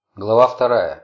Глава 2.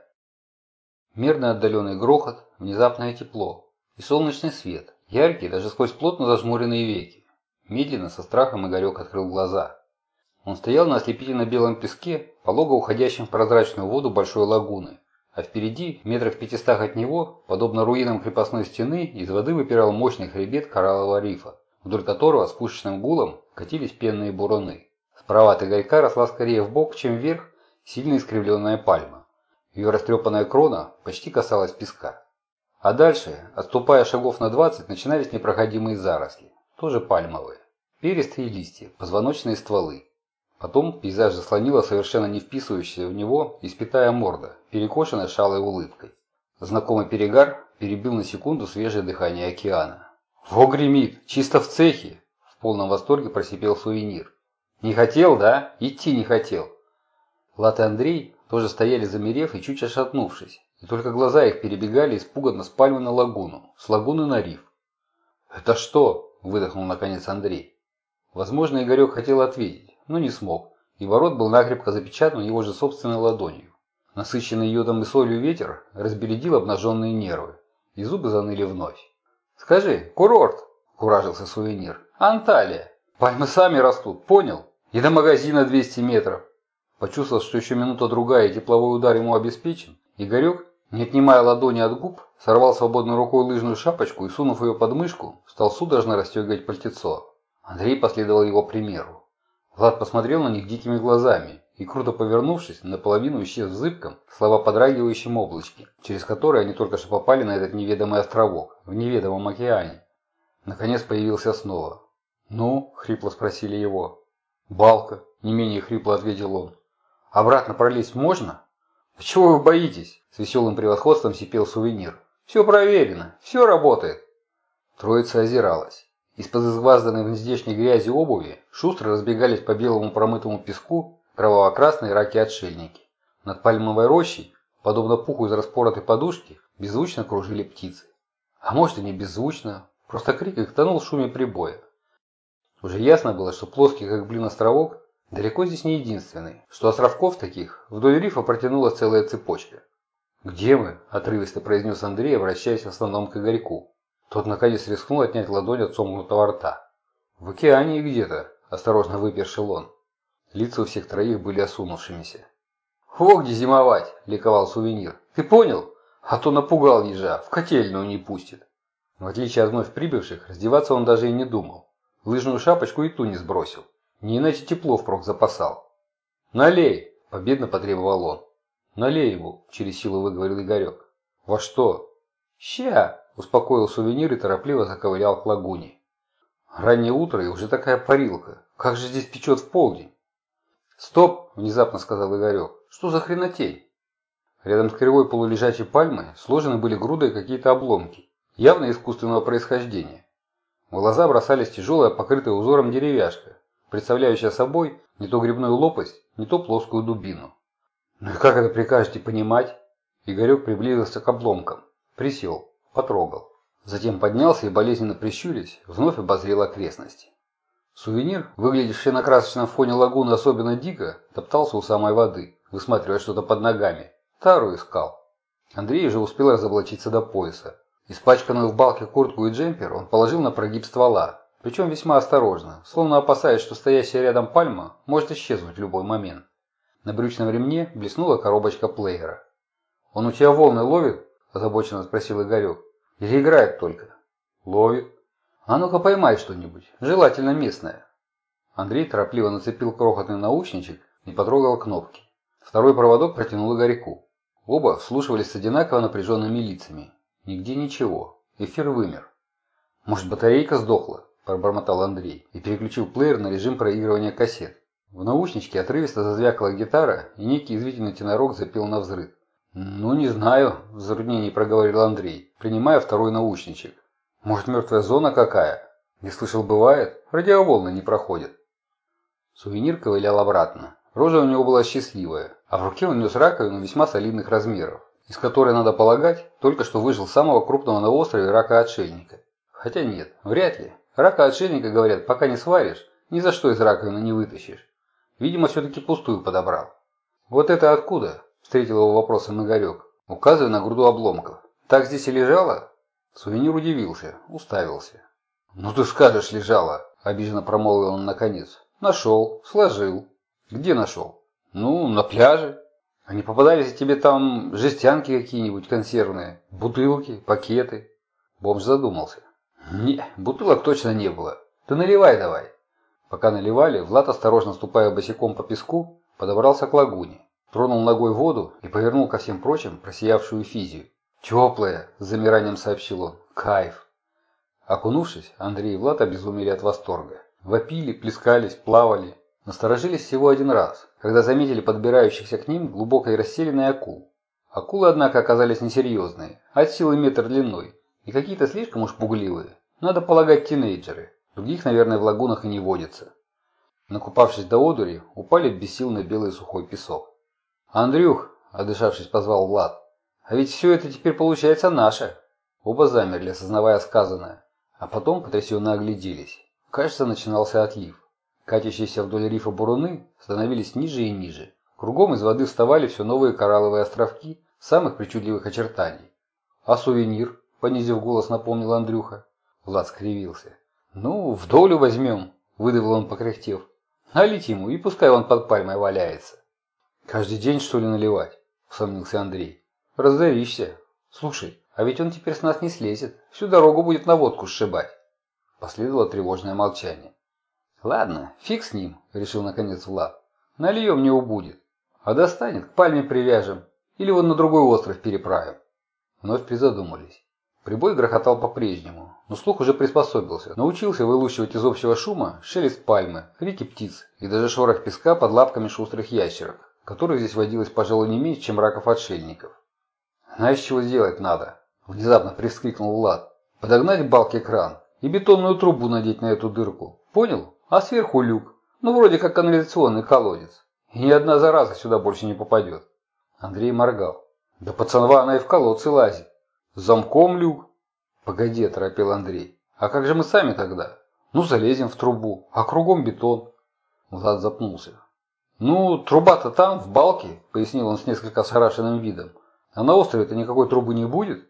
Мирный отдаленный грохот, внезапное тепло и солнечный свет, яркий даже сквозь плотно зажмуренные веки. Медленно, со страхом Игорек открыл глаза. Он стоял на ослепительно-белом песке, полого уходящем в прозрачную воду большой лагуны, а впереди, метрах в 500 от него, подобно руинам крепостной стены, из воды выпирал мощный хребет кораллового рифа, вдоль которого с пушечным гулом катились пенные буруны. Справа от Игорька росла скорее вбок, чем вверх, сильно искривленная пальма. Ее растрепанная крона почти касалась песка. А дальше, отступая шагов на 20, начинались непроходимые заросли, тоже пальмовые. Перистые листья, позвоночные стволы. Потом пейзаж заслонила совершенно не вписывающаяся в него испятая морда, перекошенная шалой улыбкой. Знакомый перегар перебил на секунду свежее дыхание океана. «Во гремит! Чисто в цехе!» В полном восторге просипел сувенир. «Не хотел, да? Идти не хотел!» Влад и Андрей тоже стояли замерев и чуть отшатнувшись, и только глаза их перебегали испуганно с пальмы на лагуну, с лагуны на риф. «Это что?» – выдохнул наконец Андрей. Возможно, Игорек хотел ответить, но не смог, ибо рот был накрепко запечатан его же собственной ладонью. Насыщенный йодом и солью ветер разбередил обнаженные нервы, и зубы заныли вновь. «Скажи, курорт!» – куражился сувенир. «Анталия! Пальмы сами растут, понял? И до магазина 200 метров!» Почувствовав, что еще минута-другая и тепловой удар ему обеспечен, Игорек, не отнимая ладони от губ, сорвал свободной рукой лыжную шапочку и, сунув ее под мышку, стал судорожно расстегивать пальтецо. Андрей последовал его примеру. Влад посмотрел на них дикими глазами и, круто повернувшись, наполовину исчез в зыбком, слабо подрагивающем облачке, через которое они только что попали на этот неведомый островок, в неведомом океане. Наконец появился снова. «Ну?» – хрипло спросили его. «Балка», – не менее хрипло ответил он. «Обратно пролезть можно?» «Да чего вы боитесь?» – с веселым превосходством сипел сувенир. «Все проверено, все работает». Троица озиралась. Из-под изгвазданной в нездешней грязи обуви шустро разбегались по белому промытому песку кроваво-красные раки-отшельники. Над пальмовой рощей, подобно пуху из распоротой подушки, беззвучно кружили птицы. А может и не беззвучно, просто крик их тонул в шуме прибоя. Уже ясно было, что плоский как блин островок далеко здесь не единственный, что островков таких вдоль рифа протянулась целая цепочка. «Где мы?» – отрывисто произнес Андрей, обращаясь в основном к Игорьку. Тот наконец рискнул отнять ладонь от сомкнутого рта. «В океане где-то», – осторожно выпершил он. Лица у всех троих были осунувшимися. «Во где зимовать!» – ликовал сувенир. «Ты понял? А то напугал ежа, в котельную не пустит». В отличие от вновь прибывших, раздеваться он даже и не думал. Лыжную шапочку и ту не сбросил. Не иначе тепло впрок запасал. «Налей!» – победно потребовал он. «Налей ему!» – через силу выговорил Игорек. «Во что?» «Ща!» – успокоил сувенир и торопливо заковырял к лагуне. «Раннее утро и уже такая парилка. Как же здесь печет в полдень!» «Стоп!» – внезапно сказал Игорек. «Что за хренотень?» Рядом с кривой полулежачей пальмой сложены были грудой какие-то обломки, явно искусственного происхождения. В глаза бросались тяжелая, покрытая узором деревяшка, представляющая собой не то грибную лопасть, не то плоскую дубину. «Ну и как это прикажете понимать?» Игорек приблизился к обломкам, присел, потрогал. Затем поднялся и, болезненно прищурясь, вновь обозрел окрестности. Сувенир, выглядевший на красочном фоне лагуны особенно дико, топтался у самой воды, высматривая что-то под ногами. Тару искал. Андрей уже успел разоблачиться до пояса. Испачканную в балке куртку и джемпер он положил на прогиб ствола, причем весьма осторожно, словно опасаясь, что стоящая рядом пальма может исчезнуть в любой момент. На брючном ремне блеснула коробочка плеера. «Он у тебя волны ловит?» – озабоченно спросил Игорек. «Или играет только?» «Ловит». «А ну-ка поймай что-нибудь, желательно местное». Андрей торопливо нацепил крохотный наушничек и потрогал кнопки. Второй проводок протянул Игорьку. Оба вслушивались с одинаково напряженными лицами. Нигде ничего. Эфир вымер. «Может, батарейка сдохла?» – пробормотал Андрей и переключил плеер на режим проигрывания кассет. В наушничке отрывисто зазвякала гитара, и некий извительный тенорок запел навзрыд. «Ну, не знаю», – в затруднении проговорил Андрей, принимая второй наушничек. «Может, мертвая зона какая? Не слышал, бывает? Радиоволны не проходят». Сувенир ковылял обратно. Рожа у него была счастливая, а в руке он нес раковину весьма солидных размеров, из которой, надо полагать, только что выжил самого крупного на острове рака-отшельника. Хотя нет, вряд ли. Рака-отшельника, говорят, пока не сваришь, ни за что из раковины не вытащишь. Видимо, все-таки пустую подобрал. «Вот это откуда?» – встретил его вопросом Игорек, указывая на груду обломков. Так здесь и лежала? Сувенир удивился, уставился. Ну ты скажешь, лежала, обиженно промолвил он наконец. Нашел, сложил. Где нашел? Ну, на пляже. А не попадались тебе там жестянки какие-нибудь консервные, бутылки, пакеты? Бомж задумался. Не, бутылок точно не было. Ты наливай давай. Пока наливали, Влад, осторожно ступая босиком по песку, подобрался к лагуне, тронул ногой воду и повернул ко всем прочим просиявшую физию. «Теплая!» – с замиранием сообщил он. «Кайф!» Окунувшись, Андрей и Влад обезумели от восторга. Вопили, плескались, плавали. Насторожились всего один раз, когда заметили подбирающихся к ним глубокой расселенной акул. Акулы, однако, оказались несерьезные, от силы метр длиной, и какие-то слишком уж пугливые. Надо полагать, тинейджеры. Других, наверное, в лагунах и не водится. Накупавшись до одури, упали без сил на белый сухой песок. «Андрюх!» – отдышавшись, позвал Влад. «А ведь все это теперь получается наше!» Оба замерли, осознавая сказанное, а потом потрясенно огляделись. Кажется, начинался отлив. Катящиеся вдоль рифа буруны становились ниже и ниже. Кругом из воды вставали все новые коралловые островки самых причудливых очертаний. «А сувенир?» – понизив голос, напомнил Андрюха. Влад скривился. «Ну, в долю возьмем», – выдавил он, покряхтев. «Налить ему, и пускай он под пальмой валяется». «Каждый день, что ли, наливать?» – усомнился Андрей. «Разоришься. Слушай, а ведь он теперь с нас не слезет. Всю дорогу будет на водку сшибать». Последовало тревожное молчание. «Ладно, фиг с ним», – решил наконец Влад. «Нальем не убудет. А достанет, к пальме привяжем. Или вон на другой остров переправим». Вновь призадумались. Прибой грохотал по-прежнему, но слух уже приспособился. Научился вылущивать из общего шума шелест пальмы, крики птиц и даже шорох песка под лапками шустрых ящерок, которых здесь водилось, пожалуй, не меньше, чем раков-отшельников. «Знаешь, чего сделать надо?» – внезапно привскрикнул Влад. «Подогнать балки кран и бетонную трубу надеть на эту дырку. Понял? А сверху люк. Ну, вроде как канализационный колодец. И ни одна зараза сюда больше не попадет». Андрей моргал. «Да пацанва она и в колодцы лазит. С замком люк». «Погоди», – оторопел Андрей. «А как же мы сами тогда? Ну, залезем в трубу, а кругом бетон». Влад запнулся. «Ну, труба-то там, в балке», – пояснил он с несколько ошарашенным видом. «А на острове-то никакой трубы не будет?»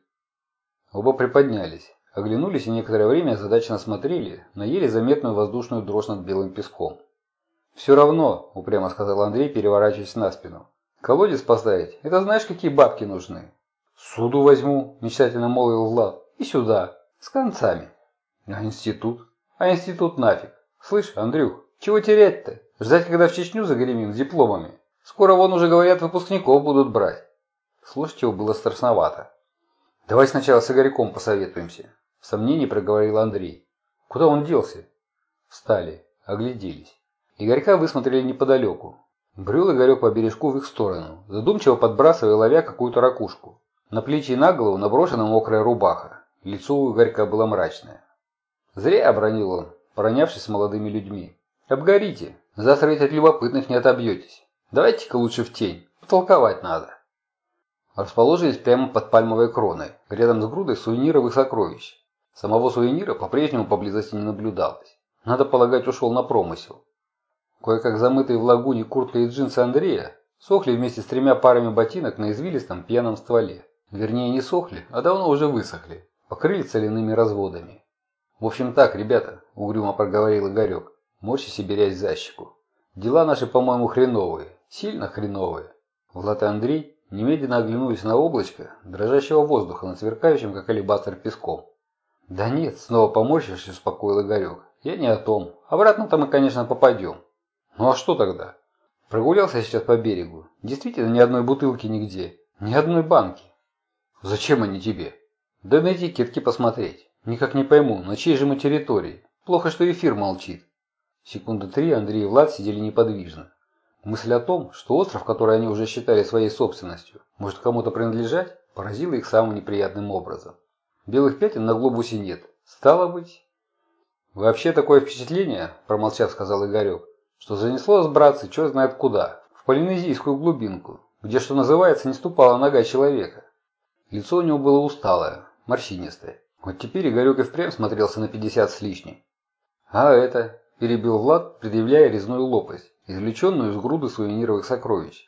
Оба приподнялись, оглянулись и некоторое время озадаченно смотрели на еле заметную воздушную дрожь над белым песком. «Все равно», – упрямо сказал Андрей, переворачиваясь на спину. «Колодец поставить – это знаешь, какие бабки нужны?» «Суду возьму», – мечтательно молвил Влад. «И сюда, с концами». «А институт?» «А институт нафиг. Слышь, Андрюх, чего терять-то? Ждать, когда в Чечню загремим с дипломами? Скоро вон уже, говорят, выпускников будут брать». Слушать его было страшновато. «Давай сначала с Игорьком посоветуемся», – в сомнении проговорил Андрей. «Куда он делся?» Встали, огляделись. Игорька высмотрели неподалеку. Брел Игорек по бережку в их сторону, задумчиво подбрасывая и ловя какую-то ракушку. На плечи и на голову наброшена мокрая рубаха. Лицо у Игорька было мрачное. «Зря», – обронил он, поронявшись с молодыми людьми. «Обгорите. Завтра ведь от любопытных не отобьетесь. Давайте-ка лучше в тень. Потолковать надо». Расположились прямо под пальмовой кроной, рядом с грудой сувенировых сокровищ. Самого сувенира по-прежнему поблизости не наблюдалось. Надо полагать, ушел на промысел. Кое-как замытые в лагуне куртка и джинсы Андрея сохли вместе с 3 парами ботинок на извилистом пьяном стволе. Вернее, не сохли, а давно уже высохли, покрылись соляными разводами. «В общем так, ребята», – угрюмо проговорил Игорек, морщась и берясь за щеку. «Дела наши, по-моему, хреновые, сильно хреновые». Влад и Андрей немедленно оглянулись на облачко дрожащего воздуха над сверкающим, как алебастр, песком. «Да нет», – снова поморщившись, успокоил Игорек. «Я не о том. Обратно-то мы, конечно, попадем». «Ну а что тогда?» «Прогулялся сейчас по берегу. Действительно, ни одной бутылки нигде. Ни одной банки». «Зачем они тебе?» «Да на этикетки посмотреть. Никак не пойму, на чьей же мы территории. Плохо, что эфир молчит». Секунды 3 Андрей и Влад сидели неподвижно. Мысль о том, что остров, который они уже считали своей собственностью, может кому-то принадлежать, поразила их самым неприятным образом. Белых пятен на глобусе нет. Стало быть... «Вообще такое впечатление, – промолчав, сказал Игорек, – что занесло с братцы черт знает куда, в полинезийскую глубинку, где, что называется, не ступала нога человека». Лицо у него было усталое, морщинистое. Вот теперь Игорек и впрямь смотрелся на 50 с лишним. «А это?» – перебил Влад, предъявляя резную лопасть, извлеченную из груды сувенировых сокровищ.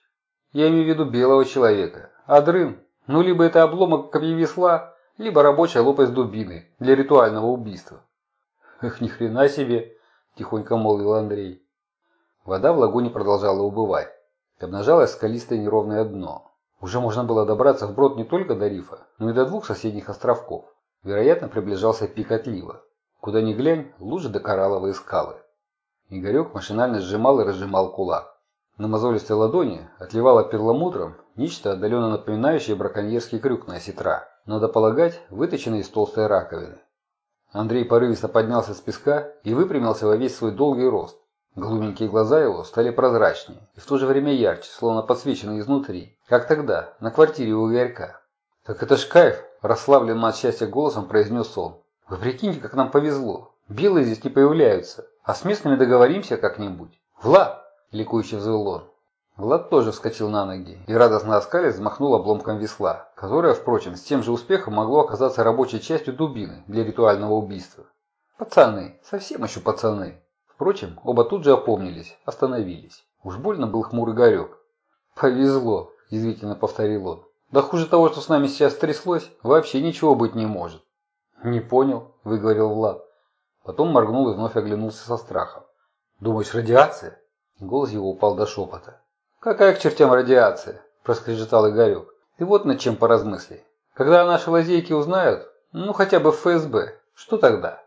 Я имею в виду белого человека. А дрын? Ну, либо это обломок копьевесла, либо рабочая лопасть дубины для ритуального убийства. Эх, ни хрена себе, тихонько молвил Андрей. Вода в лагуне продолжала убывать. Обнажалось скалистое неровное дно. Уже можно было добраться вброд не только до рифа, но и до двух соседних островков. Вероятно, приближался пик отлива. Куда ни глянь, лужи да коралловые скалы. Игорек машинально сжимал и разжимал кулак. На мозолистой ладони отливало перламутром нечто отдаленно напоминающее браконьерский крюк на осетра. Надо полагать, выточенный из толстой раковины. Андрей порывисто поднялся с песка и выпрямился во весь свой долгий рост. Голубенькие глаза его стали прозрачнее и в то же время ярче, словно подсвеченные изнутри, как тогда, на квартире у Игорька. «Так это ж кайф!» – расслабленным от счастья голосом произнес он. «Вы прикиньте, как нам повезло! Белые здесь не появляются, а с местными договоримся как-нибудь!» «Влад!» – ликующе взвыл он. Влад тоже вскочил на ноги и, радостно оскалясь, взмахнул обломком весла, которое, впрочем, с тем же успехом могло оказаться рабочей частью дубины для ритуального убийства. «Пацаны! Совсем еще пацаны!» Впрочем, оба тут же опомнились, остановились. Уж больно был хмурый Игорек. «Повезло!» – язвительно повторил он. «Да хуже того, что с нами сейчас стряслось, вообще ничего быть не может». «Не понял», – выговорил Влад. Потом моргнул и вновь оглянулся со страхом. «Думаешь, радиация?» Голос его упал до шепота. «Какая к чертям радиация?» – проскрежетал Игорек. «Ты вот над чем поразмысли. Когда наши лазейки узнают, ну хотя бы в ФСБ, что тогда?»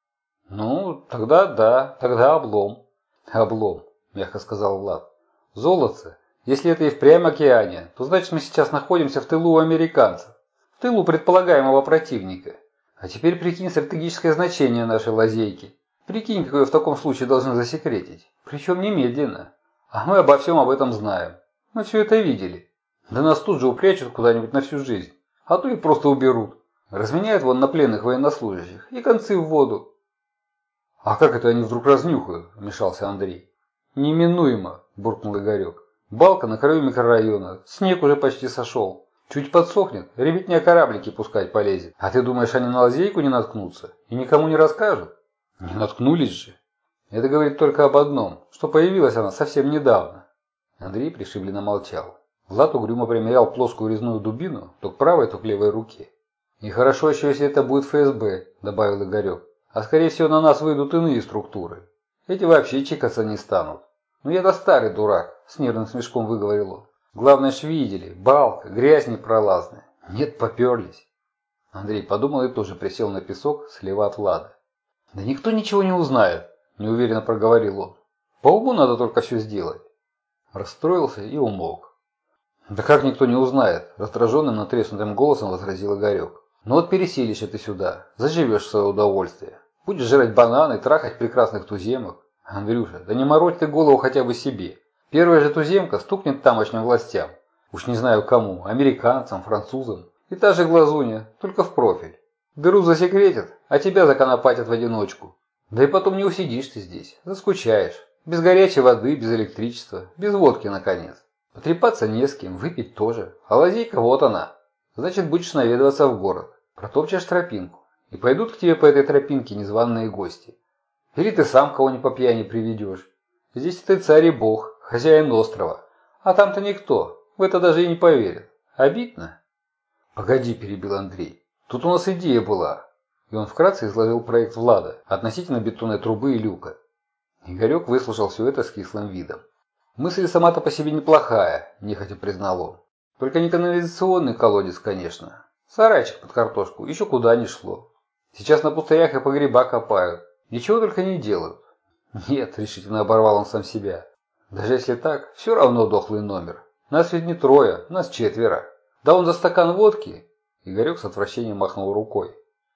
«Ну, тогда да, тогда облом». «Облом», – мягко сказал Влад. «Золотце, если это и впрямь океане, то значит мы сейчас находимся в тылу у американцев, в тылу предполагаемого противника. А теперь прикинь стратегическое значение нашей лазейки. Прикинь, какое в таком случае должны засекретить. Причем немедленно. А мы обо всем об этом знаем. Мы все это видели. Да нас тут же упрячут куда-нибудь на всю жизнь. А то и просто уберут. Разменяют вон на пленных военнослужащих и концы в воду». «А как это они вдруг разнюхают?» – вмешался Андрей. «Неминуемо», – буркнул Игорек. «Балка на краю микрорайона. Снег уже почти сошел. Чуть подсохнет, ребятня кораблики пускать полезет. А ты думаешь, они на лазейку не наткнутся? И никому не расскажут?» «Не наткнулись же». «Это говорит только об одном, что появилась она совсем недавно». Андрей пришибленно молчал. Влад угрюмо примерял плоскую резную дубину то к правой, то к левой руке. «И хорошо еще, если это будет ФСБ», – добавил Игорек. «А скорее всего на нас выйдут иные структуры. Эти вообще чекаться не станут». «Ну я-то старый дурак», – с нервным смешком выговорил он. «Главное ж видели, балка, грязь непролазная. Нет, поперлись». Андрей подумал и тоже присел на песок слева от Влада. «Да никто ничего не узнает», – неуверенно проговорил он. «По уму надо только все сделать». Расстроился и умолк. «Да как никто не узнает?» – раздраженным натреснутым голосом возразил Игорек. «Ну вот переселишь ты сюда, заживешь в свое удовольствие. Будешь жрать бананы, трахать прекрасных туземок. Андрюша, да не морочь ты голову хотя бы себе. Первая же туземка стукнет тамошним властям. Уж не знаю кому, американцам, французам. И та же глазунья, только в профиль. Дыру засекретят, а тебя законопатят в одиночку. Да и потом не усидишь ты здесь, заскучаешь. Без горячей воды, без электричества, без водки, наконец. Потрепаться не с кем, выпить тоже. А лазейка вот она. Значит, будешь наведываться в город. Протопчешь тропинку. И пойдут к тебе по этой тропинке незваные гости. Или ты сам кого-нибудь по пьяни приведешь. Здесь ты царь и бог, хозяин острова. А там-то никто. В это даже и не поверят. Обидно? Погоди, перебил Андрей. Тут у нас идея была. И он вкратце изложил проект Влада относительно бетонной трубы и люка. Игорек выслушал все это с кислым видом. «Мысль сама-то по себе неплохая», – нехотя признал он. «Только не канализационный колодец, конечно. Сарайчик под картошку еще куда ни шло. Сейчас на пустырях и погреба копают. Ничего только не делают». «Нет», – решительно оборвал он сам себя. «Даже если так, все равно дохлый номер. Нас ведь не трое, нас четверо. Да он за стакан водки». Игорек с отвращением махнул рукой.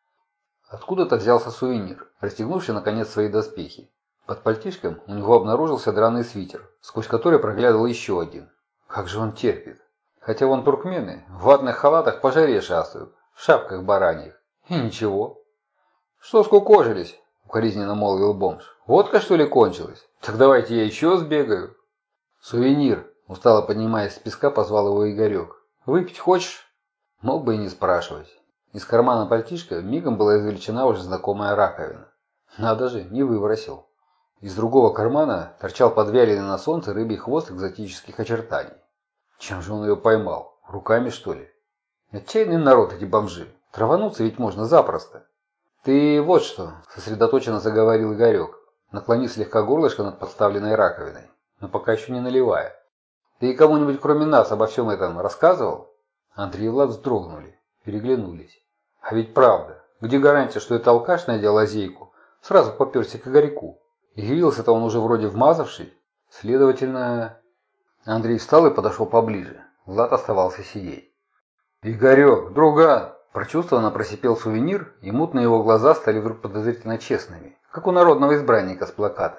Откуда-то взялся сувенир, расстегнувший наконец свои доспехи. Под пальтишком у него обнаружился драный свитер, сквозь который проглядывал еще один. Как же он терпит. Хотя вон туркмены в ватных халатах по жаре шастают, в шапках бараньих. И ничего. «Что скукожились?» – укоризненно молвил бомж. «Водка, что ли, кончилась? Так давайте я еще сбегаю». «Сувенир», – устало поднимаясь с песка, позвал его Игорек. «Выпить хочешь?» Мог бы и не спрашивать. Из кармана пальтишка мигом была извлечена уже знакомая раковина. Надо же, не выбросил. Из другого кармана торчал подвяленный на солнце рыбий хвост экзотических очертаний. Чем же он ее поймал? Руками, что ли? Отчаянный народ эти бомжи. Травануться ведь можно запросто. Ты вот что, сосредоточенно заговорил Игорек, наклонив слегка горлышко над подставленной раковиной, но пока еще не наливая. Ты кому-нибудь кроме нас обо всем этом рассказывал? Андрей и Влад вздрогнули, переглянулись. А ведь правда, где гарантия, что это алкаш, найдя лазейку, сразу поперся к Игорьку? И явился-то он уже вроде вмазавший. Следовательно... Андрей встал и подошел поближе. Влад оставался сидеть. «Игорек, друган!» Прочувствованно просипел сувенир, и мутные его глаза стали вдруг подозрительно честными, как у народного избранника с плаката.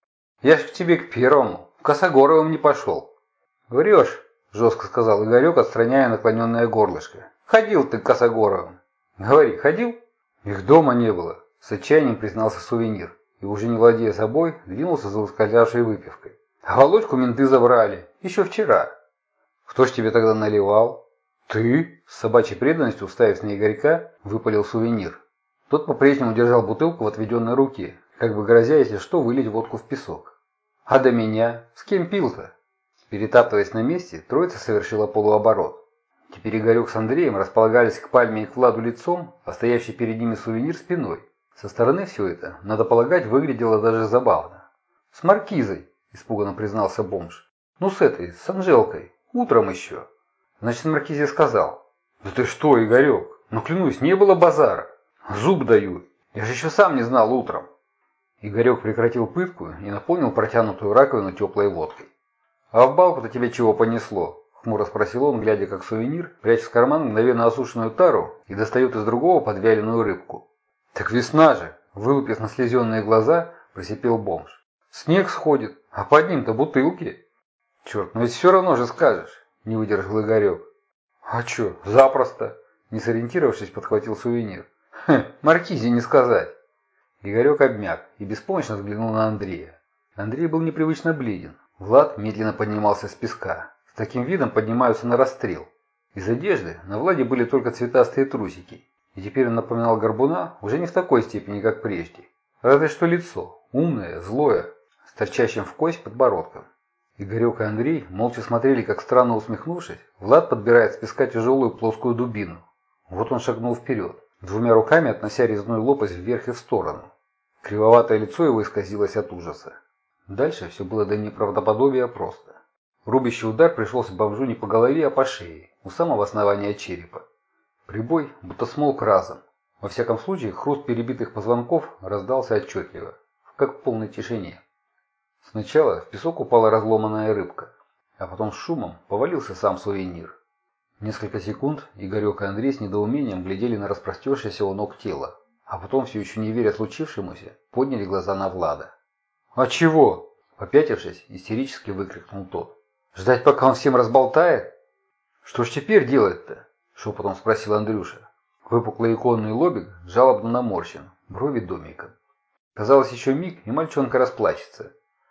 «Я ж к тебе к первому, к Косогоровым не пошел». «Врешь», – жестко сказал Игорек, отстраняя наклоненное горлышко. «Ходил ты к Косогоровым». «Говори, ходил?» «Их дома не было», – с отчаянием признался сувенир, и, уже не владея собой, двинулся за ускользавшей выпивкой. «А Володьку менты забрали, еще вчера». «Кто ж тебе тогда наливал?» «Ты?» – с собачьей преданностью, уставив на Игорька, выпалил сувенир. Тот по-прежнему держал бутылку в отведенной руке, как бы грозя, если что, вылить водку в песок. «А до меня? С кем пил-то?» Перетаптываясь на месте, троица совершила полуоборот. Теперь Игорек с Андреем располагались к Пальме и к Владу лицом, а стоящий перед ними сувенир спиной. Со стороны все это, надо полагать, выглядело даже забавно. «С маркизой», – испуганно признался бомж. «Ну с этой, с Анжелкой. Утром еще». Значит, маркизе сказал: «Да ты что, Игорек, ну клянусь, не было базара. Зуб даю, я же еще сам не знал утром». Игорек прекратил пытку и наполнил протянутую раковину теплой водкой. «А в балку-то тебе чего понесло?» – хмуро спросил он, глядя, как сувенир прячет в карман мгновенно осушенную тару и достает из другого подвяленную рыбку. «Так весна же!» – вылупив на слезенные глаза, просипел бомж. «Снег сходит, а под ним-то бутылки». «Черт, но ведь все равно же скажешь!» – не выдержал Игорек. «А чё, запросто!» – не сориентировавшись, подхватил сувенир. Маркизе не сказать!» Игорек обмяк и беспомощно взглянул на Андрея. Андрей был непривычно бледен. Влад медленно поднимался с песка. С таким видом поднимаются на расстрел. Из одежды на Владе были только цветастые трусики. И теперь он напоминал горбуна уже не в такой степени, как прежде. Разве что лицо, умное, злое, с торчащим в кость подбородком. Игорек и Андрей молча смотрели, как, странно усмехнувшись, Влад подбирает с песка тяжелую плоскую дубину. Вот он шагнул вперед, двумя руками относя резную лопасть вверх и в сторону. Кривоватое лицо его исказилось от ужаса. Дальше все было до неправдоподобия просто. Рубящий удар пришелся бомжу не по голове, а по шее, у самого основания черепа. Прибой будто смолк разом. Во всяком случае, хруст перебитых позвонков раздался отчетливо, как в полной тишине. Сначала в песок упала разломанная рыбка, а потом с шумом повалился сам сувенир. Несколько секунд Игорек и Андрей с недоумением глядели на распростершееся у ног тело, а потом, все еще не веря случившемуся, подняли глаза на Влада. «А чего?» – попятившись, истерически выкрикнул тот. «Ждать, пока он всем разболтает?» «Что ж теперь делать-то?» – шепотом спросил Андрюша. Выпуклый иконный лобик жалобно наморщен, брови домиком. Казалось, еще миг, и мальчонка расплачется.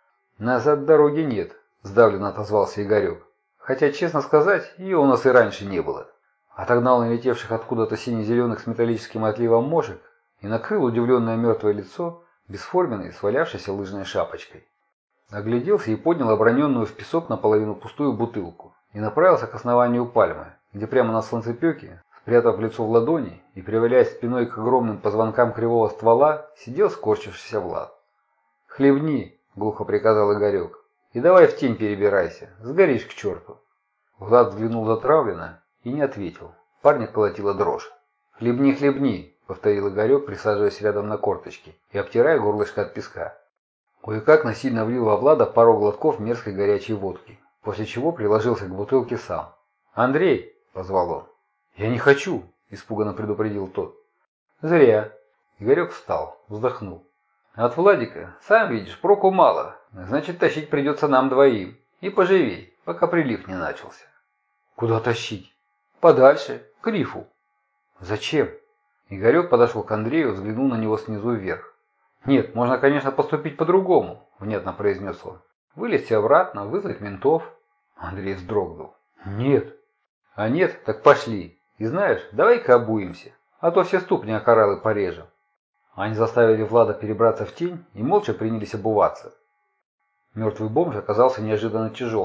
«Назад дороги нет», – сдавленно отозвался Игорек. «Хотя, честно сказать, ее у нас и раньше не было». Отогнал налетевших откуда-то сине-зеленых с металлическим отливом мошек и накрыл удивленное мертвое лицо бесформенной, свалявшейся лыжной шапочкой. Огляделся и поднял оброненную в песок наполовину пустую бутылку и направился к основанию пальмы, где прямо на солнцепеке, спрятав лицо в ладони и приваляясь спиной к огромным позвонкам кривого ствола, сидел скорчившийся Влад. «Хлебни!» – глухо приказал Игорек. «И давай в тень перебирайся, сгоришь к черту». Влад взглянул затравленно и не ответил. Парня колотила дрожь. «Хлебни, хлебни!» – повторил Игорек, присаживаясь рядом на корточки и обтирая горлышко от песка. Кое-как насильно влил во Влада пару глотков мерзкой горячей водки, после чего приложился к бутылке сам. «Андрей!» – позвал он. «Я не хочу!» – испуганно предупредил тот. «Зря!» Игорек встал, вздохнул. «От Владика, сам видишь, проку мало. Значит, тащить придется нам двоим. И поживей, пока прилив не начался». «Куда тащить?» «Подальше, к рифу». «Зачем?» Игорек подошел к Андрею, взглянул на него снизу вверх. «Нет, можно, конечно, поступить по-другому», – внятно произнес он. «Вылезти обратно, вызвать ментов». Андрей вздрогнул. «Нет». «А нет, так пошли. И знаешь, давай-ка обуемся, а то все ступни о кораллы порежем». Они заставили Влада перебраться в тень и молча принялись обуваться. Мертвый бомж оказался неожиданно тяжел.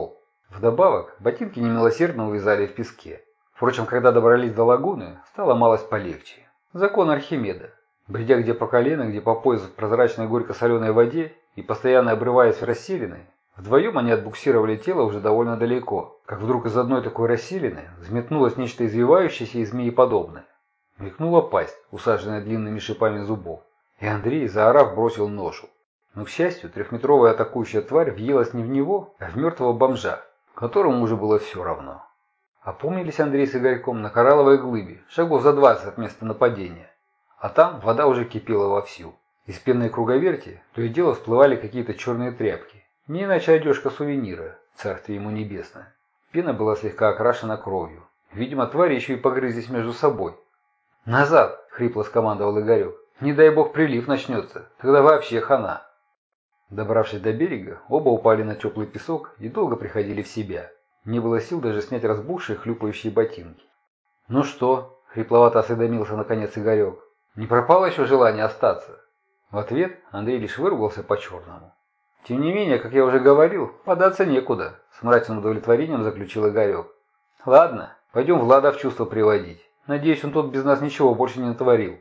Вдобавок, ботинки немилосердно увязали в песке. Впрочем, когда добрались до лагуны, стало малость полегче. Закон Архимеда. Бредя где по колено, где по пояс в прозрачной горько-соленой воде и постоянно обрываясь в расселины, вдвоем они отбуксировали тело уже довольно далеко, как вдруг из одной такой расселины взметнулось нечто извивающееся и змееподобное. Мелькнула пасть, усаженная длинными шипами зубов, и Андрей, заорав, бросил ношу. Но, к счастью, трехметровая атакующая тварь въелась не в него, а в мертвого бомжа, которому уже было все равно. Опомнились Андрей с Игорьком на коралловой глыбе, шагов за 20 от места нападения. А там вода уже кипела вовсю. Из пенной круговерти то и дело всплывали какие-то черные тряпки. Не иначе одежка сувенира, царствие ему небесное. Пена была слегка окрашена кровью. Видимо, твари еще и погрызлись между собой. «Назад!» — хрипло скомандовал Игорек. «Не дай бог прилив начнется, тогда вообще хана!» Добравшись до берега, оба упали на теплый песок и долго приходили в себя. Не было сил даже снять разбухшие хлюпающие ботинки. «Ну что?» — хрипловато осведомился наконец Игорек. «Не пропало еще желание остаться?» В ответ Андрей лишь выругался по-черному. «Тем не менее, как я уже говорил, податься некуда», — с мрачным удовлетворением заключил Игорек. «Ладно, пойдем Влада в чувство приводить. Надеюсь, он тут без нас ничего больше не натворил».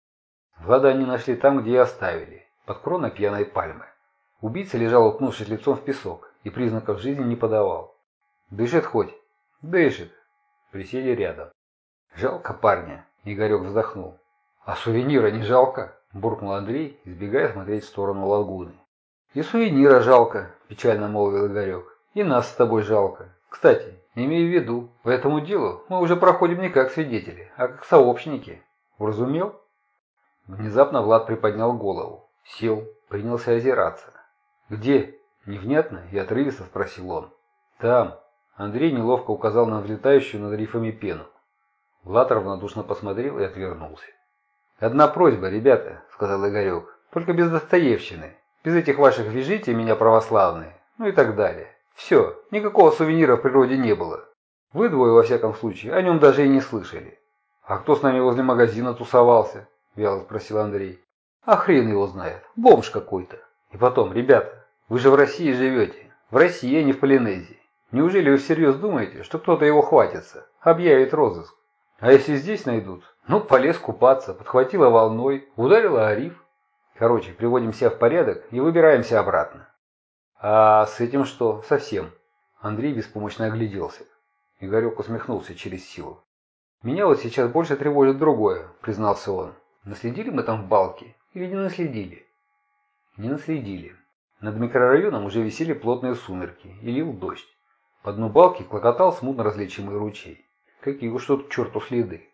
Влада они нашли там, где и оставили, под кроной пьяной пальмы. Убийца лежал, уткнувшись лицом в песок, и признаков жизни не подавал. «Дышит хоть?» «Дышит». Присели рядом. «Жалко парня», — Игорек вздохнул. «А сувенира не жалко?» — буркнул Андрей, избегая смотреть в сторону лагуны. «И сувенира жалко», — печально молвил Игорек. «И нас с тобой жалко. Кстати, имей в виду, по этому делу мы уже проходим не как свидетели, а как сообщники. Уразумел?» Внезапно Влад приподнял голову, сел, принялся озираться. «Где?» – невнятно и отрывисто спросил он. «Там». Андрей неловко указал на взлетающую над рифами пену. Влад равнодушно посмотрел и отвернулся. «Одна просьба, ребята», – сказал Игорек, – «только без достоевщины, без этих ваших «вяжите меня, православные», ну и так далее. Все, никакого сувенира в природе не было. Вы двое, во всяком случае, о нем даже и не слышали». «А кто с нами возле магазина тусовался?» – вяло спросил Андрей. «А хрен его знает, бомж какой-то. И потом, ребята, вы же в России живете, в России, а не в Полинезии. Неужели вы всерьез думаете, что кто-то его хватится, объявит розыск? А если здесь найдут? Ну, полез купаться, подхватило волной, ударило о риф. Короче, приводим себя в порядок и выбираемся обратно». «А с этим что, совсем?» Андрей беспомощно огляделся. Игорек усмехнулся через силу. «Меня вот сейчас больше тревожит другое», — признался он. «Наследили мы там в балке или не наследили?» Не наследили. Над микрорайоном уже висели плотные сумерки и лил дождь. По дну балки клокотал смутно различимый ручей. Какие уж тут к черту следы.